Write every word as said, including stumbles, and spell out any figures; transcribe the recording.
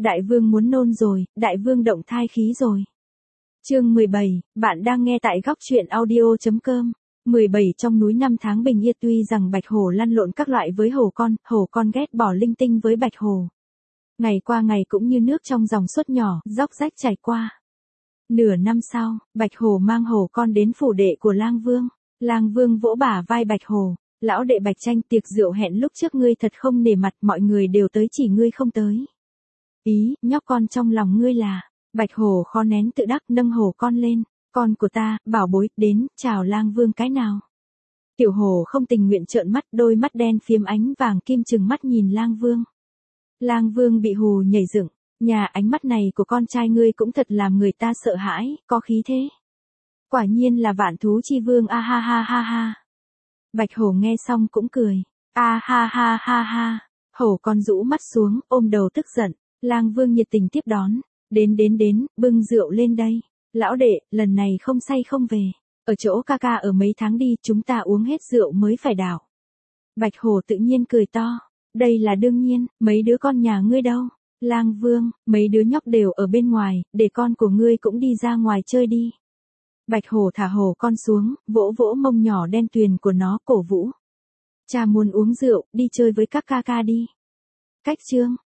Đại vương muốn nôn rồi, đại vương động thai khí rồi. Chương mười bảy, bạn đang nghe tại góc truyện audio chấm com. mười bảy Trong núi năm tháng bình yên, tuy rằng bạch hổ lăn lộn các loại với hổ con, hổ con ghét bỏ linh tinh với bạch hổ. Ngày qua ngày cũng như nước trong dòng suốt nhỏ, róc rách chảy qua. Nửa năm sau, bạch hổ mang hổ con đến phủ đệ của lang vương. Lang vương vỗ bả vai bạch hổ. Lão đệ Bạch Tranh, tiệc rượu hẹn lúc trước ngươi thật không nể mặt, mọi người đều tới chỉ ngươi không tới. Ý, nhóc con trong lòng ngươi là. Bạch hổ khó nén tự đắc nâng hổ con lên. Con của ta, bảo bối, đến, chào lang vương cái nào. Tiểu hổ không tình nguyện trợn mắt, đôi mắt đen phiếm ánh vàng kim trừng mắt nhìn lang vương. Lang vương bị hù nhảy dựng, nhà ánh mắt này của con trai ngươi cũng thật làm người ta sợ hãi, có khí thế. Quả nhiên là vạn thú chi vương, a ha ha ha ha. Bạch hổ nghe xong cũng cười, a ha ha ha ha. Hổ con rũ mắt xuống, ôm đầu tức giận. Lang vương nhiệt tình tiếp đón, đến đến đến, bưng rượu lên đây. Lão đệ, lần này không say không về. Ở chỗ ca ca ở mấy tháng đi, chúng ta uống hết rượu mới phải đảo. Bạch hổ tự nhiên cười to, đây là đương nhiên, mấy đứa con nhà ngươi đâu? Lang vương, mấy đứa nhóc đều ở bên ngoài, để con của ngươi cũng đi ra ngoài chơi đi. Bạch hổ thả hổ con xuống, vỗ vỗ mông nhỏ đen tuyền của nó, cổ vũ. Cha muốn uống rượu, đi chơi với các ca ca đi. Cách chương,